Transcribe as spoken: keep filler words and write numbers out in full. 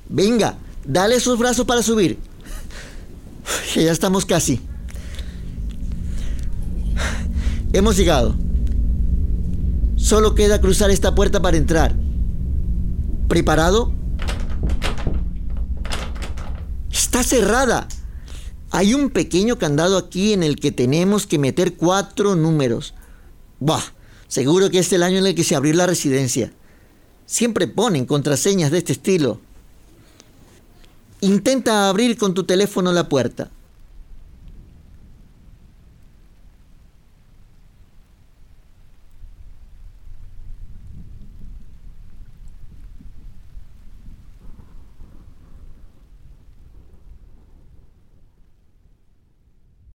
Venga, dale sus brazos para subir. Que ya estamos casi. Hemos llegado. Solo queda cruzar esta puerta para entrar. ¿Preparado? Está cerrada. Hay un pequeño candado aquí en el que tenemos que meter cuatro números. Buah, seguro que es el año en el que se abrió la residencia. Siempre ponen contraseñas de este estilo. Intenta abrir con tu teléfono la puerta.